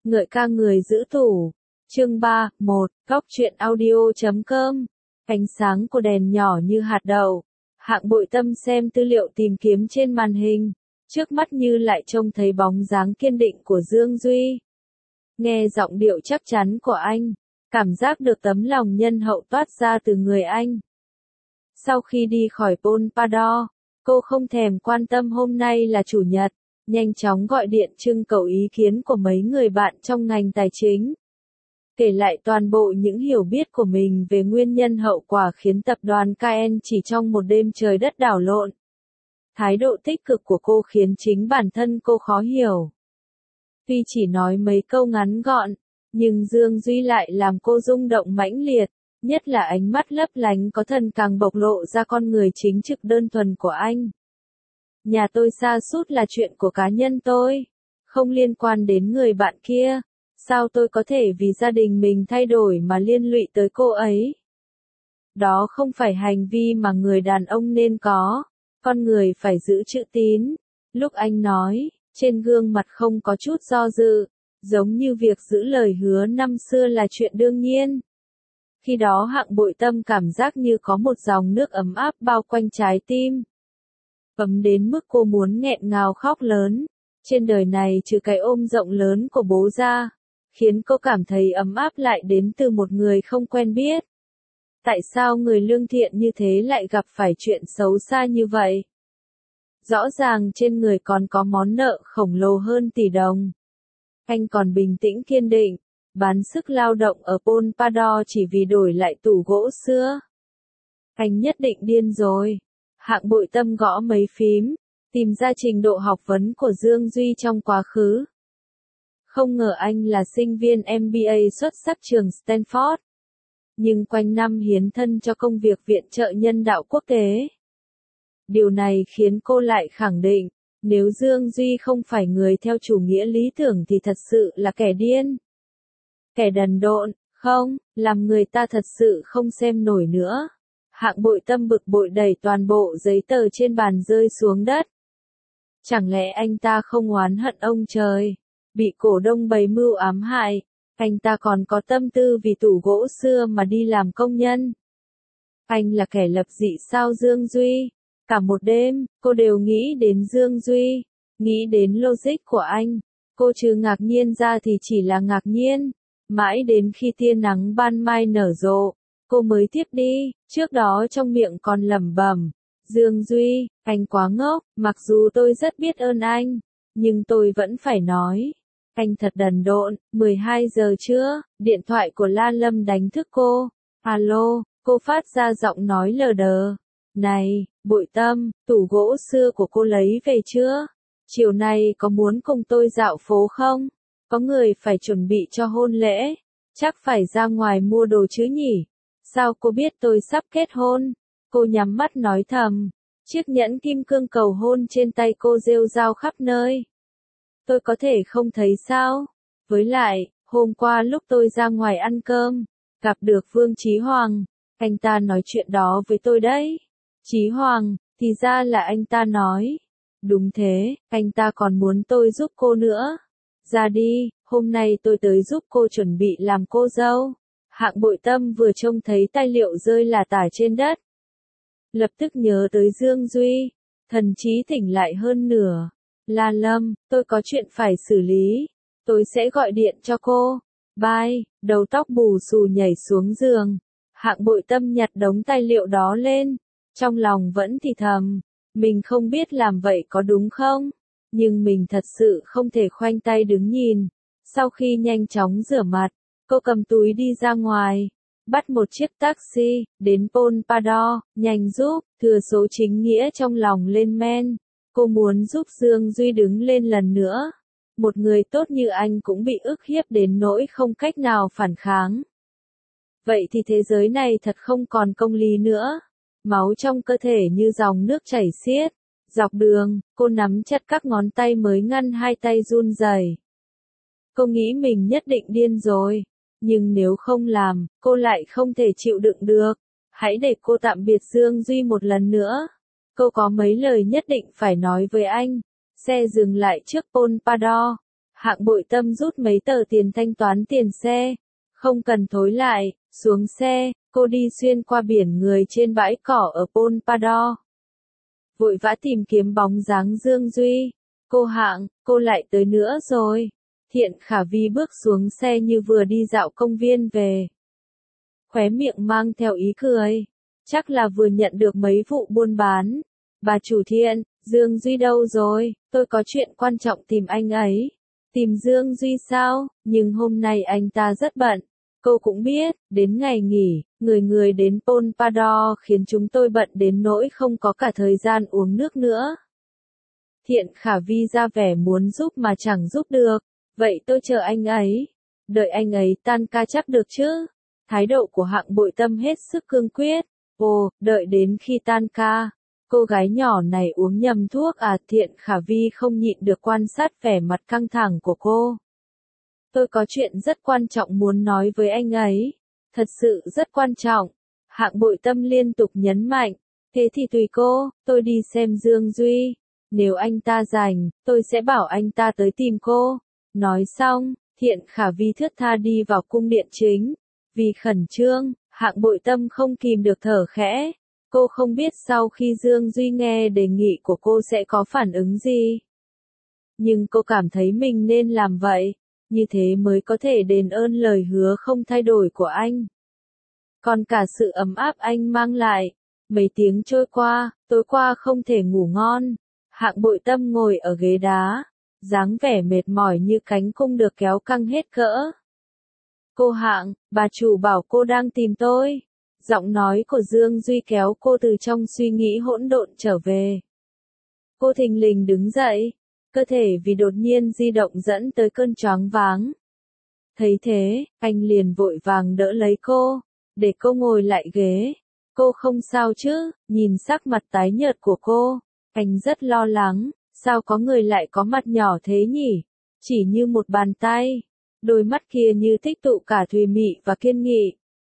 Ngợi ca người giữ tủ. Chương 3, 1, Góc truyện audio.com. Ánh sáng của đèn nhỏ như hạt đậu. Hạng Bội Tâm xem tư liệu tìm kiếm trên màn hình. Trước mắt như lại trông thấy bóng dáng kiên định của Dương Duy. Nghe giọng điệu chắc chắn của anh. Cảm giác được tấm lòng nhân hậu toát ra từ người anh. Sau khi đi khỏi Pompadour, cô không thèm quan tâm hôm nay là chủ nhật. Nhanh chóng gọi điện trưng cầu ý kiến của mấy người bạn trong ngành tài chính. Kể lại toàn bộ những hiểu biết của mình về nguyên nhân hậu quả khiến tập đoàn KN chỉ trong một đêm trời đất đảo lộn. Thái độ tích cực của cô khiến chính bản thân cô khó hiểu. Tuy chỉ nói mấy câu ngắn gọn, nhưng Dương Duy lại làm cô rung động mãnh liệt, nhất là ánh mắt lấp lánh có thần càng bộc lộ ra con người chính trực đơn thuần của anh. Nhà tôi sa sút là chuyện của cá nhân tôi, không liên quan đến người bạn kia. Sao tôi có thể vì gia đình mình thay đổi mà liên lụy tới cô ấy? Đó không phải hành vi mà người đàn ông nên có. Con người phải giữ chữ tín. Lúc anh nói, trên gương mặt không có chút do dự, giống như việc giữ lời hứa năm xưa là chuyện đương nhiên. Khi đó Hạng Bội Tâm cảm giác như có một dòng nước ấm áp bao quanh trái tim. Ấm đến mức cô muốn nghẹn ngào khóc lớn. Trên đời này trừ cái ôm rộng lớn của bố ra, khiến cô cảm thấy ấm áp lại đến từ một người không quen biết. Tại sao người lương thiện như thế lại gặp phải chuyện xấu xa như vậy? Rõ ràng trên người còn có món nợ khổng lồ hơn tỷ đồng. Anh còn bình tĩnh kiên định, bán sức lao động ở Pompadour chỉ vì đổi lại tủ gỗ xưa. Anh nhất định điên rồi. Hạng Bội Tâm gõ mấy phím, tìm ra trình độ học vấn của Dương Duy trong quá khứ. Không ngờ anh là sinh viên MBA xuất sắc trường Stanford. Nhưng quanh năm hiến thân cho công việc viện trợ nhân đạo quốc tế. Điều này khiến cô lại khẳng định, nếu Dương Duy không phải người theo chủ nghĩa lý tưởng thì thật sự là kẻ điên. Kẻ đần độn, không, làm người ta thật sự không xem nổi nữa. Hạng Bội Tâm bực bội đẩy toàn bộ giấy tờ trên bàn rơi xuống đất. Chẳng lẽ anh ta không oán hận ông trời? Bị cổ đông bày mưu ám hại, anh ta còn có tâm tư vì tủ gỗ xưa mà đi làm công nhân. Anh là kẻ lập dị sao Dương Duy? Cả một đêm, cô đều nghĩ đến Dương Duy, nghĩ đến logic của anh. Cô trừ ngạc nhiên ra thì chỉ là ngạc nhiên. Mãi đến khi tia nắng ban mai nở rộ, cô mới tiếp đi, trước đó trong miệng còn lẩm bẩm. Dương Duy, anh quá ngốc, mặc dù tôi rất biết ơn anh, nhưng tôi vẫn phải nói. Anh thật đần độn. 12 giờ trưa, điện thoại của La Lâm đánh thức cô. Alo, cô phát ra giọng nói lờ đờ. Này, Bội Tâm, tủ gỗ xưa của cô lấy về chưa? Chiều nay có muốn cùng tôi dạo phố không? Có người phải chuẩn bị cho hôn lễ. Chắc phải ra ngoài mua đồ chứ nhỉ? Sao cô biết tôi sắp kết hôn? Cô nhắm mắt nói thầm. Chiếc nhẫn kim cương cầu hôn trên tay cô rêu rao khắp nơi. Tôi có thể không thấy sao? Với lại, hôm qua lúc tôi ra ngoài ăn cơm, gặp được Vương Chí Hoàng, anh ta nói chuyện đó với tôi đấy. Chí Hoàng, thì ra là anh ta nói. Đúng thế, anh ta còn muốn tôi giúp cô nữa. Ra đi, hôm nay tôi tới giúp cô chuẩn bị làm cô dâu. Hạng Bội Tâm vừa trông thấy tài liệu rơi lả tả trên đất. Lập tức nhớ tới Dương Duy, thần trí tỉnh lại hơn nửa. La Lâm, tôi có chuyện phải xử lý. Tôi sẽ gọi điện cho cô. Bye, đầu tóc bù xù nhảy xuống giường. Hạng Bội Tâm nhặt đống tài liệu đó lên. Trong lòng vẫn thì thầm. Mình không biết làm vậy có đúng không? Nhưng mình thật sự không thể khoanh tay đứng nhìn. Sau khi nhanh chóng rửa mặt, cô cầm túi đi ra ngoài. Bắt một chiếc taxi, đến Pompadour, nhanh giúp, thừa số chính nghĩa trong lòng lên men. Cô muốn giúp Dương Duy đứng lên lần nữa. Một người tốt như anh cũng bị ức hiếp đến nỗi không cách nào phản kháng. Vậy thì thế giới này thật không còn công lý nữa. Máu trong cơ thể như dòng nước chảy xiết. Dọc đường, cô nắm chặt các ngón tay mới ngăn hai tay run rẩy. Cô nghĩ mình nhất định điên rồi. Nhưng nếu không làm, cô lại không thể chịu đựng được. Hãy để cô tạm biệt Dương Duy một lần nữa. Cô có mấy lời nhất định phải nói với anh. Xe dừng lại trước Pompadour. Hạng Bội Tâm rút mấy tờ tiền thanh toán tiền xe. Không cần thối lại, xuống xe, cô đi xuyên qua biển người trên bãi cỏ ở Polpador. Vội vã tìm kiếm bóng dáng Dương Duy. Cô Hạng, cô lại tới nữa rồi. Thiện Khả Vi bước xuống xe như vừa đi dạo công viên về. Khóe miệng mang theo ý cười. Chắc là vừa nhận được mấy vụ buôn bán. Bà chủ Thiện, Dương Duy đâu rồi? Tôi có chuyện quan trọng tìm anh ấy. Tìm Dương Duy sao? Nhưng hôm nay anh ta rất bận. Cô cũng biết, đến ngày nghỉ, người đến Polpador khiến chúng tôi bận đến nỗi không có cả thời gian uống nước nữa. Thiện Khả Vi ra vẻ muốn giúp mà chẳng giúp được. Vậy tôi chờ anh ấy. Đợi anh ấy tan ca chắc được chứ? Thái độ của Hạng Bội Tâm hết sức cương quyết. Ồ, đợi đến khi tan ca. Cô gái nhỏ này uống nhầm thuốc à? Thiện Khả Vi không nhịn được quan sát vẻ mặt căng thẳng của cô. Tôi có chuyện rất quan trọng muốn nói với anh ấy. Thật sự rất quan trọng. Hạng Bội Tâm liên tục nhấn mạnh. Thế thì tùy cô, tôi đi xem Dương Duy. Nếu anh ta rảnh, tôi sẽ bảo anh ta tới tìm cô. Nói xong, Thiện Khả Vi thướt tha đi vào cung điện chính. Vì khẩn trương, Hạng Bội Tâm không kìm được thở khẽ. Cô không biết sau khi Dương Duy nghe đề nghị của cô sẽ có phản ứng gì. Nhưng cô cảm thấy mình nên làm vậy. Như thế mới có thể đền ơn lời hứa không thay đổi của anh. Còn cả sự ấm áp anh mang lại. Mấy tiếng trôi qua, tối qua không thể ngủ ngon. Hạng Bội Tâm ngồi ở ghế đá. Dáng vẻ mệt mỏi như cánh cung được kéo căng hết cỡ. Cô Hạng, bà chủ bảo cô đang tìm tôi. Giọng nói của Dương Duy kéo cô từ trong suy nghĩ hỗn độn trở về. Cô thình lình đứng dậy. Cơ thể vì đột nhiên di động dẫn tới cơn choáng váng. Thấy thế, anh liền vội vàng đỡ lấy cô, để cô ngồi lại ghế. Cô không sao chứ? Nhìn sắc mặt tái nhợt của cô, anh rất lo lắng. Sao có người lại có mặt nhỏ thế nhỉ? Chỉ như một bàn tay. Đôi mắt kia như tích tụ cả thùy mị và kiên nghị.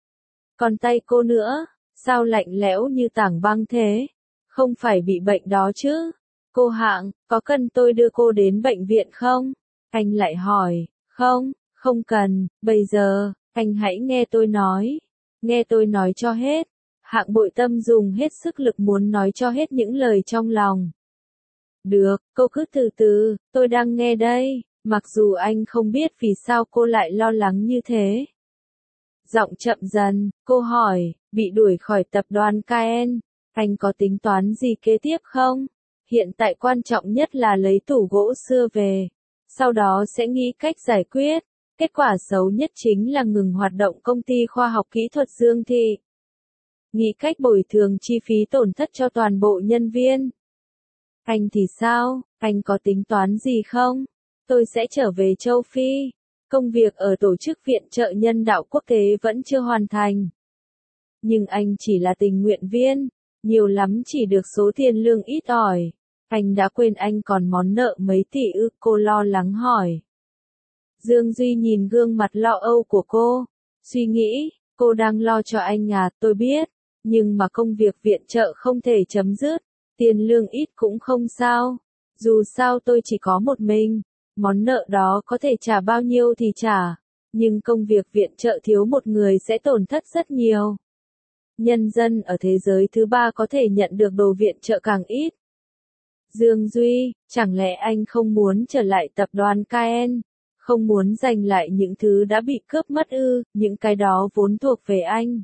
Còn tay cô nữa, sao lạnh lẽo như tảng băng thế? Không phải bị bệnh đó chứ? Cô Hạng, có cần tôi đưa cô đến bệnh viện không? Anh lại hỏi, không, không cần, bây giờ, anh hãy nghe tôi nói. Nghe tôi nói cho hết. Hạng Bội Tâm dùng hết sức lực muốn nói cho hết những lời trong lòng. Được, cô cứ từ từ, tôi đang nghe đây. Mặc dù anh không biết vì sao cô lại lo lắng như thế. Giọng chậm dần, cô hỏi, bị đuổi khỏi tập đoàn KN, anh có tính toán gì kế tiếp không? Hiện tại quan trọng nhất là lấy tủ gỗ xưa về. Sau đó sẽ nghĩ cách giải quyết. Kết quả xấu nhất chính là ngừng hoạt động công ty khoa học kỹ thuật Dương Thị. Nghĩ cách bồi thường chi phí tổn thất cho toàn bộ nhân viên. Anh thì sao? Anh có tính toán gì không? Tôi sẽ trở về châu Phi. Công việc ở tổ chức viện trợ nhân đạo quốc tế vẫn chưa hoàn thành. Nhưng anh chỉ là tình nguyện viên, nhiều lắm chỉ được số tiền lương ít ỏi. Anh đã quên anh còn món nợ mấy tỷ ư? Cô lo lắng hỏi. Dương Duy nhìn gương mặt lo âu của cô, suy nghĩ, cô đang lo cho anh à? Tôi biết, nhưng mà công việc viện trợ không thể chấm dứt, tiền lương ít cũng không sao. Dù sao tôi chỉ có một mình, món nợ đó có thể trả bao nhiêu thì trả, nhưng công việc viện trợ thiếu một người sẽ tổn thất rất nhiều. Nhân dân ở thế giới thứ ba có thể nhận được đồ viện trợ càng ít. Dương Duy, chẳng lẽ anh không muốn trở lại tập đoàn KN? Không muốn giành lại những thứ đã bị cướp mất ư? Những cái đó vốn thuộc về anh.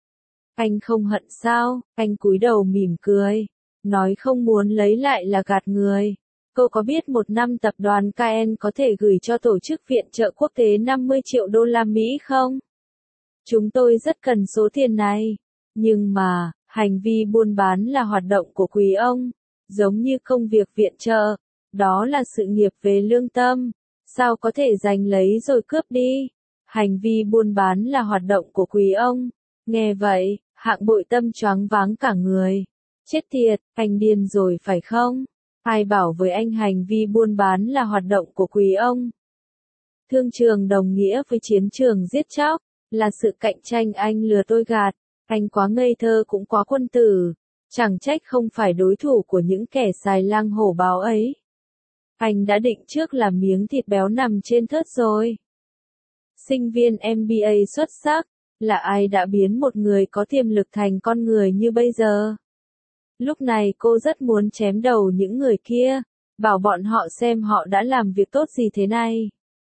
Anh không hận sao? Anh cúi đầu mỉm cười. Nói không muốn lấy lại là gạt người. Cô có biết một năm tập đoàn KN có thể gửi cho tổ chức viện trợ quốc tế 50 triệu đô la Mỹ không? Chúng tôi rất cần số tiền này. Nhưng mà, hành vi buôn bán là hoạt động của quý ông. Giống như công việc viện trợ. Đó là sự nghiệp về lương tâm. Sao có thể giành lấy rồi cướp đi? Hành vi buôn bán là hoạt động của quý ông. Nghe vậy, Hạng Bội Tâm choáng váng cả người. Chết tiệt, anh điên rồi phải không? Ai bảo với anh hành vi buôn bán là hoạt động của quý ông? Thương trường đồng nghĩa với chiến trường giết chóc, là sự cạnh tranh. Anh lừa tôi gạt, anh quá ngây thơ cũng quá quân tử, chẳng trách không phải đối thủ của những kẻ xài lang hổ báo ấy. Anh đã định trước là miếng thịt béo nằm trên thớt rồi. Sinh viên MBA xuất sắc, là ai đã biến một người có tiềm lực thành con người như bây giờ? Lúc này cô rất muốn chém đầu những người kia, bảo bọn họ xem họ đã làm việc tốt gì thế này.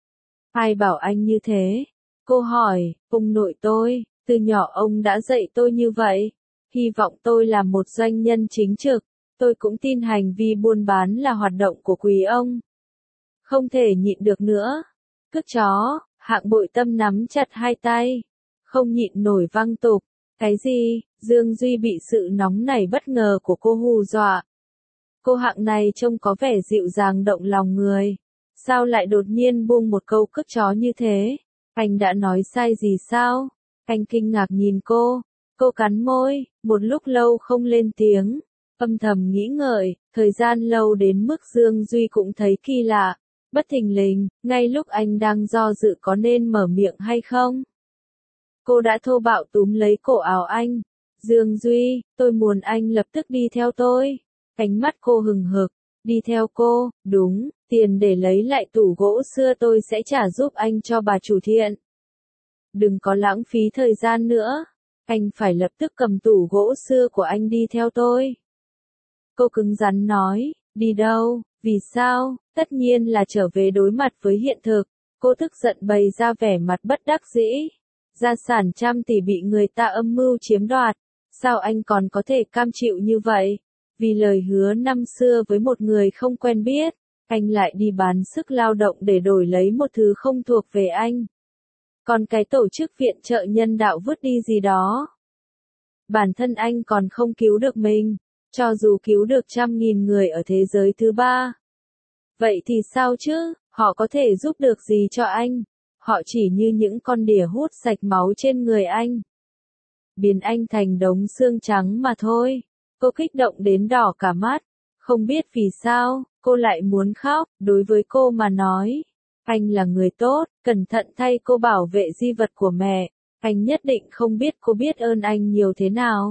Ai bảo anh như thế? Cô hỏi, ông nội tôi, từ nhỏ ông đã dạy tôi như vậy. Hy vọng tôi là một doanh nhân chính trực, tôi cũng tin hành vi buôn bán là hoạt động của quý ông. Không thể nhịn được nữa. Cước chó, Hạng Bội Tâm nắm chặt hai tay. Không nhịn nổi văng tục. Cái gì? Dương Duy bị sự nóng nảy bất ngờ của cô hù dọa. Cô Hạng này trông có vẻ dịu dàng động lòng người. Sao lại đột nhiên buông một câu cước chó như thế? Anh đã nói sai gì sao? Anh kinh ngạc nhìn cô. Cô cắn môi, một lúc lâu không lên tiếng. Âm thầm nghĩ ngợi, thời gian lâu đến mức Dương Duy cũng thấy kỳ lạ. Bất thình lình, ngay lúc anh đang do dự có nên mở miệng hay không? Cô đã thô bạo túm lấy cổ áo anh. Dương Duy, tôi muốn anh lập tức đi theo tôi. Ánh mắt cô hừng hực. Đi theo cô, đúng, tiền để lấy lại tủ gỗ xưa tôi sẽ trả giúp anh cho bà chủ tiệm. Đừng có lãng phí thời gian nữa. Anh phải lập tức cầm tủ gỗ xưa của anh đi theo tôi. Cô cứng rắn nói, đi đâu, vì sao, tất nhiên là trở về đối mặt với hiện thực. Cô tức giận bày ra vẻ mặt bất đắc dĩ. Gia sản trăm tỷ bị người ta âm mưu chiếm đoạt. Sao anh còn có thể cam chịu như vậy? Vì lời hứa năm xưa với một người không quen biết, anh lại đi bán sức lao động để đổi lấy một thứ không thuộc về anh. Còn cái tổ chức viện trợ nhân đạo vứt đi gì đó. Bản thân anh còn không cứu được mình, cho dù cứu được 100.000 người ở thế giới thứ ba. Vậy thì sao chứ, họ có thể giúp được gì cho anh? Họ chỉ như những con đỉa hút sạch máu trên người anh. Biến anh thành đống xương trắng mà thôi. Cô kích động đến đỏ cả mắt. Không biết vì sao, cô lại muốn khóc. Đối với cô mà nói, anh là người tốt, cẩn thận thay cô bảo vệ di vật của mẹ. Anh nhất định không biết cô biết ơn anh nhiều thế nào.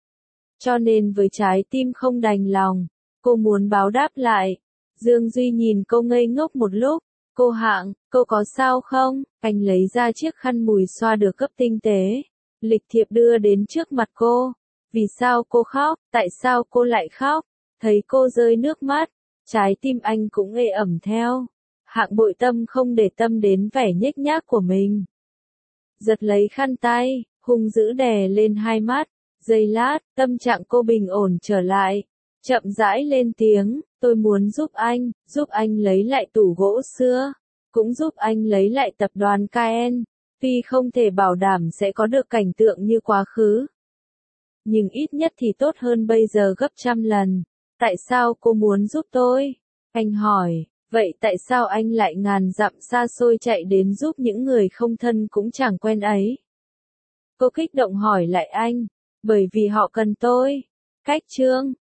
Cho nên với trái tim không đành lòng, cô muốn báo đáp lại. Dương Duy nhìn cô ngây ngốc một lúc. Cô Hạng, cô có sao không? Anh lấy ra chiếc khăn mùi xoa được cấp tinh tế. Lịch thiệp đưa đến trước mặt cô. Vì sao cô khóc? Tại sao cô lại khóc? Thấy cô rơi nước mắt, trái tim anh cũng ê ẩm theo. Hạng Bội Tâm không để tâm đến vẻ nhếch nhác của mình. Giật lấy khăn tay, hung dữ đè lên hai mắt. Giây lát, tâm trạng cô bình ổn trở lại. Chậm rãi lên tiếng, tôi muốn giúp anh lấy lại tủ gỗ xưa. Cũng giúp anh lấy lại tập đoàn KN. Tuy không thể bảo đảm sẽ có được cảnh tượng như quá khứ, nhưng ít nhất thì tốt hơn bây giờ gấp 100 lần. Tại sao cô muốn giúp tôi? Anh hỏi, vậy tại sao anh lại ngàn dặm xa xôi chạy đến giúp những người không thân cũng chẳng quen ấy? Cô kích động hỏi lại anh, bởi vì họ cần tôi. Cách chương